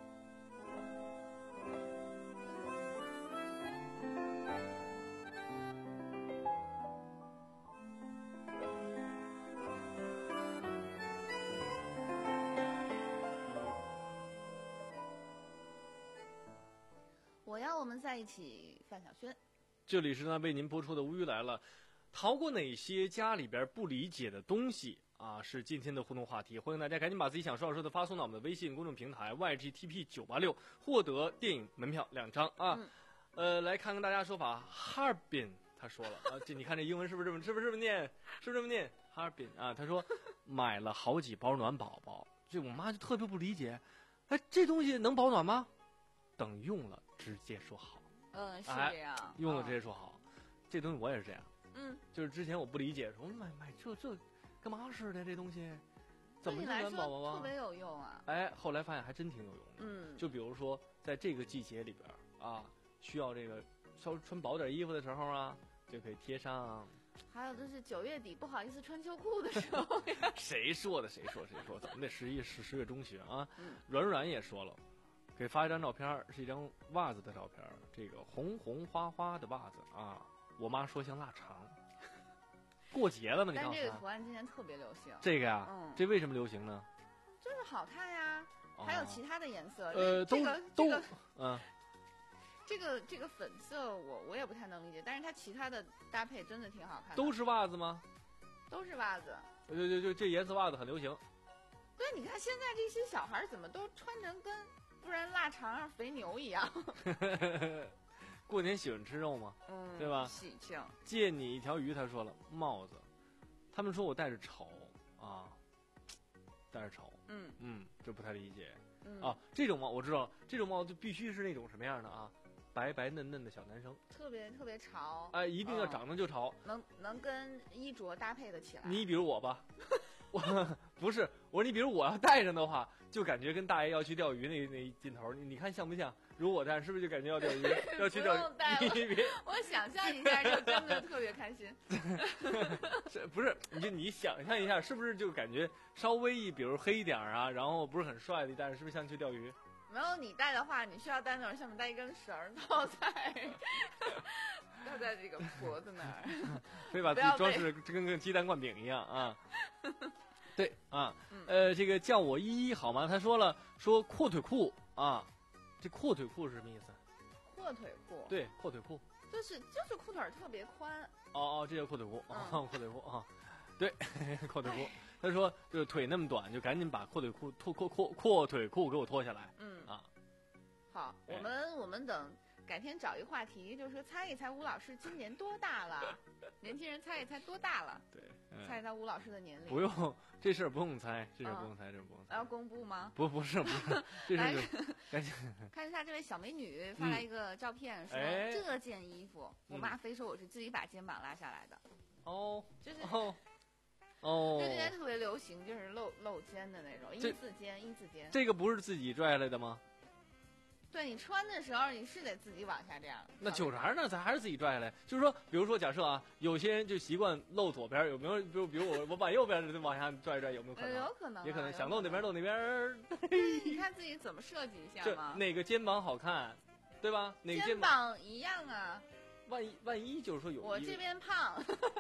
我要我们在一起，范晓萱。 这里是呢为您播出的《无语来了》，逃过哪些家里边不理解的东西啊？是今天的互动话题，欢迎大家赶紧把自己想说的说的发送到我们的微信公众平台 Y G T P 九八六，获得电影门票两张啊。 嗯呃，来看看大家说法。Harbin 他说了啊，这你看这英文是不是这么是不是这么念？是不是这么念 ？Harbin 啊，他说买了好几包暖宝宝，这我妈就特别不理解，哎，这东西能保暖吗？等用了直接说好。 嗯，是哎这样。 用了直接说好，这东西我也是这样。 嗯， 就是之前我不理解，说买买这这干嘛使的这东西，怎么能对你来说暖宝宝啊？ 特别有用啊。 哎，后来发现还真挺有用的。 嗯， 就比如说在这个季节里边啊，需要这个稍微穿薄点衣服的时候啊，就可以贴上。 还有就是九月底不好意思穿秋裤的时候呀。 谁说的？谁说谁说？咱们得十一十十月中旬啊。 嗯软软也说了，给发一张照片，是一张袜子的照片，这个红红花花的袜子啊，我妈说像腊肠。过节了嘛，你但这个告诉她图案今年特别流行。 这个呀， 嗯这为什么流行呢？ 就是好看呀， 哦还有其他的颜色。 呃，都这个都这个嗯， 这个这个粉色我我也不太能理解，但是它其他的搭配真的挺好看的。 都是袜子吗？ 都是袜子。 就就就这颜色袜子很流行。 对，你看现在这些小孩怎么都穿成跟不然腊肠肥牛一样。 过年喜欢吃肉吗？ 嗯， 对吧？ 喜庆。 借你一条鱼，他说了帽子，他们说我戴着丑啊，戴着丑， 嗯嗯，这不太理解。 嗯啊，这种帽我知道，这种帽就必须是那种什么样的啊？白白嫩嫩的小男生， 特别特别潮。 哎，一定要嗯长得就潮。 能能跟衣着搭配的起来。 你比如我吧，我不是我说你比如我要戴上的话，就感觉跟大爷要去钓鱼那那劲头，你你看像不像？如果我戴上，是不是就感觉要钓鱼？要去钓鱼？ 不用戴了你别， 我想象一下，就真的特别开心。 是不是？你就你想象一下，是不是就感觉稍微一比如黑一点啊，然后不是很帅的，但是是不是像去钓鱼？ 没有你戴的话，你需要戴那种上面带一根绳儿套在套在这个脖子那儿， 非把自己装饰跟跟鸡蛋灌饼一样啊。对啊，呃，这个叫我依依好吗？他说了，说阔腿裤啊，这阔腿裤是什么意思？ 阔腿裤。 对，阔腿裤。 就是就是裤腿儿特别宽。 哦哦，这叫阔腿裤啊， 嗯阔腿裤啊，对，阔腿裤。他说就是腿那么短，就赶紧把阔腿裤脱阔阔阔腿裤给我脱下来。 嗯啊， 好， 哎我们我们等改天找一个话题，就是说猜一猜吴老师今年多大了？年轻人猜一猜多大了？ 对，嗯猜一猜吴老师的年龄。 不用，这事儿不用猜，这事儿啊不用猜，这事儿不用猜。 要公布吗？ 不不是不是，这来是赶紧看一下这位小美女发来一个照片，说、 哎这件衣服，我嗯妈非说我是自己把肩膀拉下来的， 哦， 就是哦哦就，之前特别流行，就是露露肩的那种， 这一字肩，一字肩。 这个不是自己拽下来的吗？ 对你穿的时候，你是得自己往下这样。 那九啥呢？咱还是自己拽下来。就是说，比如说，假设啊，有些人就习惯露左边，有没有？比如，比如我，我把右边的往下拽一拽，有没有可呃， 能？ 有可能、啊， 也可能有想露哪边露哪边。 你看自己怎么设计一下这嘛。 哪个肩膀好看，对吧？哪个肩膀？ 膀一样啊。 万一万一就是说有一个我这边胖，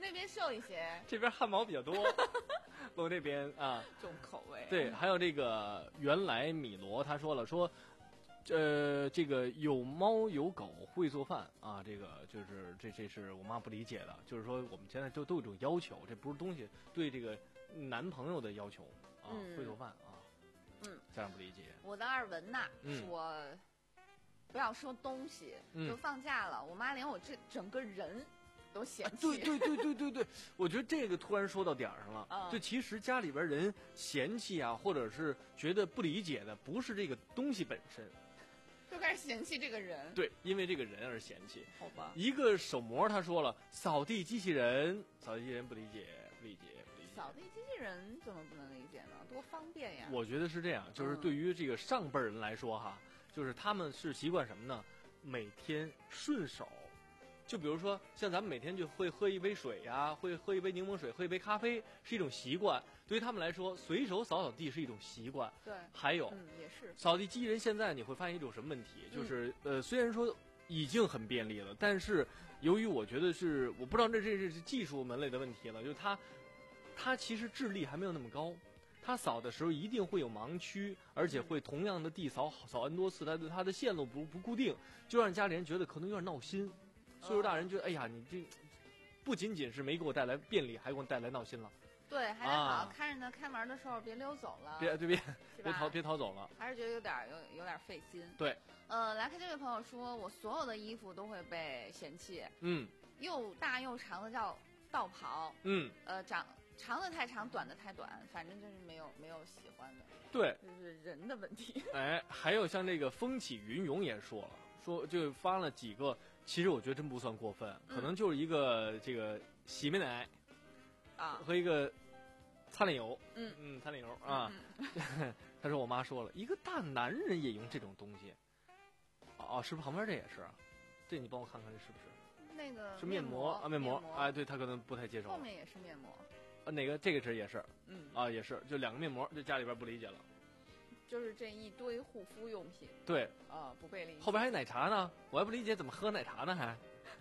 那边瘦一些， 这边汗毛比较多，我这边啊， 重口味。 对，还有这个原来米罗他说了说，呃，这个有猫有狗会做饭啊，这个就是这这是我妈不理解的，就是说我们现在都都有一种要求，这不是东西对这个男朋友的要求啊， 嗯、 会做饭啊， 嗯， 家长不理解。 我的二文呐、 嗯、 说，不要说东西， 嗯、 就放假了，我妈连我这整个人都嫌弃。 对对对对对对，我觉得这个突然说到点儿上了。 嗯、 就其实家里边人嫌弃啊，或者是觉得不理解的，不是这个东西本身。 就开始嫌弃这个人， 对，因为这个人而嫌弃。 好吧。 一个手模他说了，扫地机器人，扫地机器人不理解，不理解，不理解。 扫地机器人怎么不能理解呢？多方便呀！ 我觉得是这样，就是对于这个上辈人来说哈，嗯、就是他们是习惯什么呢？每天顺手。就比如说，像咱们每天就会喝一杯水呀、啊，会喝一杯柠檬水，喝一杯咖啡，是一种习惯。对于他们来说，随手扫扫地是一种习惯。 对， 还有， 嗯，也是扫地机器人。现在你会发现一种什么问题？就是、嗯、呃，虽然说已经很便利了，但是由于我觉得是，我不知道这这是技术门类的问题了，就是它它其实智力还没有那么高。它扫的时候一定会有盲区，而且会同样的地扫扫 n 多次，它的它的线路不不固定，就让家里人觉得可能有点闹心。岁数大人觉得，哎呀，你这不仅仅是没给我带来便利，还给我带来闹心了。 对，还得好好看着呢，开门的时候别溜走了。 别对别别逃别逃走了。 还是觉得有点有有点费心。 对。 呃，来看这位朋友说，我所有的衣服都会被嫌弃。 嗯。 又大又长的叫道袍。 嗯。 呃，长长的太长，短的太短，反正就是没有没有喜欢的。 对。 就是人的问题。 哎，还有像这个风起云涌也说了。说就发了几个，其实我觉得真不算过分， 嗯、 可能就是一个这个洗面奶啊和一个擦脸油， 嗯嗯，擦脸油啊。嗯、他说我妈说了一个大男人也用这种东西，哦，是不是旁边这也是？这你帮我看看这是不是？ 那个是面膜啊，面膜，哎，对他可能不太接受。 后面也是面膜。 啊，哪个这个是也是， 嗯啊也是，就两个面膜，这家里边不理解了。 就是这一堆护肤用品， 对， 啊、呃，不被理解。 后边还有奶茶呢，我还不理解怎么喝奶茶呢还。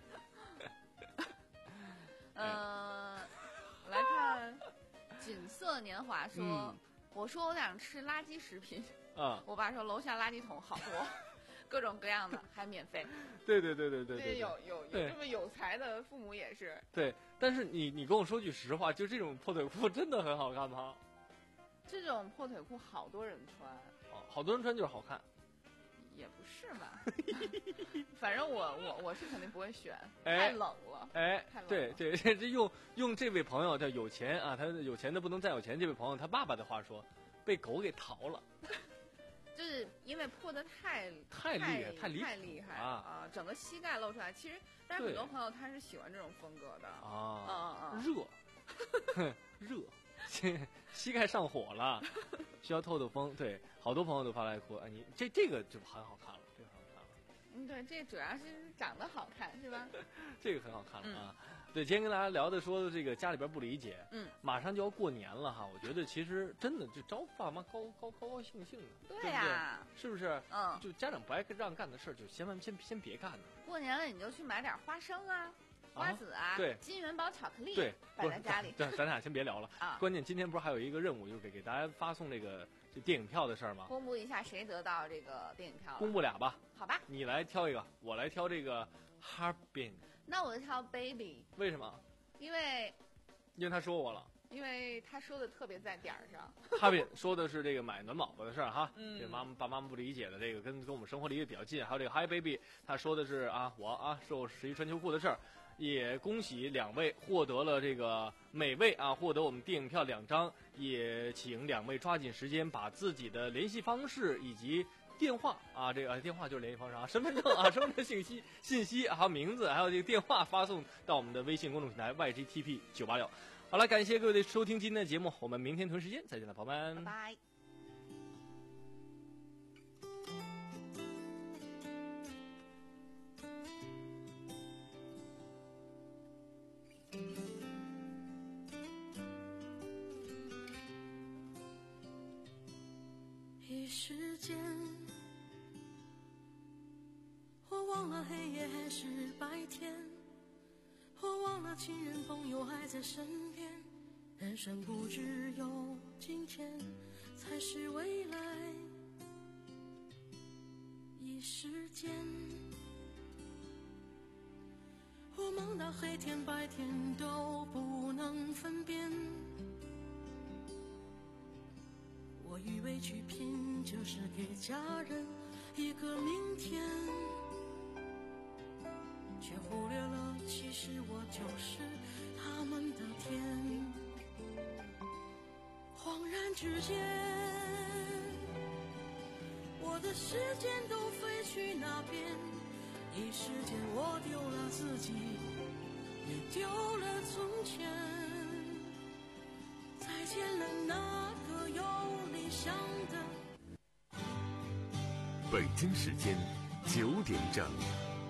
呃，来看锦瑟年华说，嗯、我说我想吃垃圾食品， 啊， 我爸说楼下垃圾桶好多，各种各样的还免费。 对对对对对对， 对有有有这么有才的父母也是。 对，但是你你跟我说句实话，就这种破腿裤真的很好看吗？ 这种破腿裤好多人穿， 哦，好多人穿就是好看， 也不是吧？反正我我我是肯定不会选， 哎、 太冷了。 哎， 太冷了对对，这这用用这位朋友叫有钱啊，他有钱的不能再有钱。这位朋友他爸爸的话说，被狗给逃了， 就是因为破的太太厉害太厉害太厉害啊啊，整个膝盖露出来。其实，但是很多朋友他是喜欢这种风格的啊， 嗯嗯， 热热。膝盖上火了，需要透透风。对，好多朋友都发来说，哎，你这这个就很好看了，这个很好看了。 嗯，对，这主要是长得好看，是吧？ 这个很好看了啊。嗯、对，今天跟大家聊的说这个家里边不理解， 嗯， 马上就要过年了哈，我觉得其实真的就招爸妈高高高高兴兴的， 对呀、啊， 是不是？ 嗯， 就家长不爱让干的事儿，就千万先先别干了。 过年了，你就去买点花生啊。瓜子啊， 对， 金元宝巧克力， 对， 摆在家里。 咱咱俩先别聊了啊！ 关键今天不是还有一个任务，就是给给大家发送这个这电影票的事儿吗？ 公布一下谁得到这个电影票了？ 公布俩吧。 好吧。 你来挑一个，我来挑这个 Harbin。 那我就挑 Baby。 为什么？ 因为， 因为他说我了。 因为他说的特别在点儿上。 Harbin 说的是这个买暖宝宝的事儿哈， 嗯， 这妈妈爸妈不理解的这个跟跟我们生活离得比较近。还有这个 Hi Baby， 他说的是啊我啊受十一穿秋裤的事儿。也恭喜两位获得了这个每位啊获得我们电影票两张，也请两位抓紧时间把自己的联系方式以及电话啊这个电话就是联系方式啊身份证啊身份证信息信息还有名字还有这个电话发送到我们的微信公众平台 Y G T P 九八六。好了，感谢各位的收听今天的节目，我们明天同时间再见了，朋友们， 拜拜。 一时间，我忘了黑夜是白天，我忘忘了亲人朋友还在身边，人生不只有金钱才是未来一时间。我忙到黑天白天都不能分辨，我以为去拼就是给家人一个明天，却忽略了其实我就是他们的天。恍然之间，我的时间都飞去那边，一时间我丢了自己，也丢了从前，再见了那个有理想的。 北京时间九点整。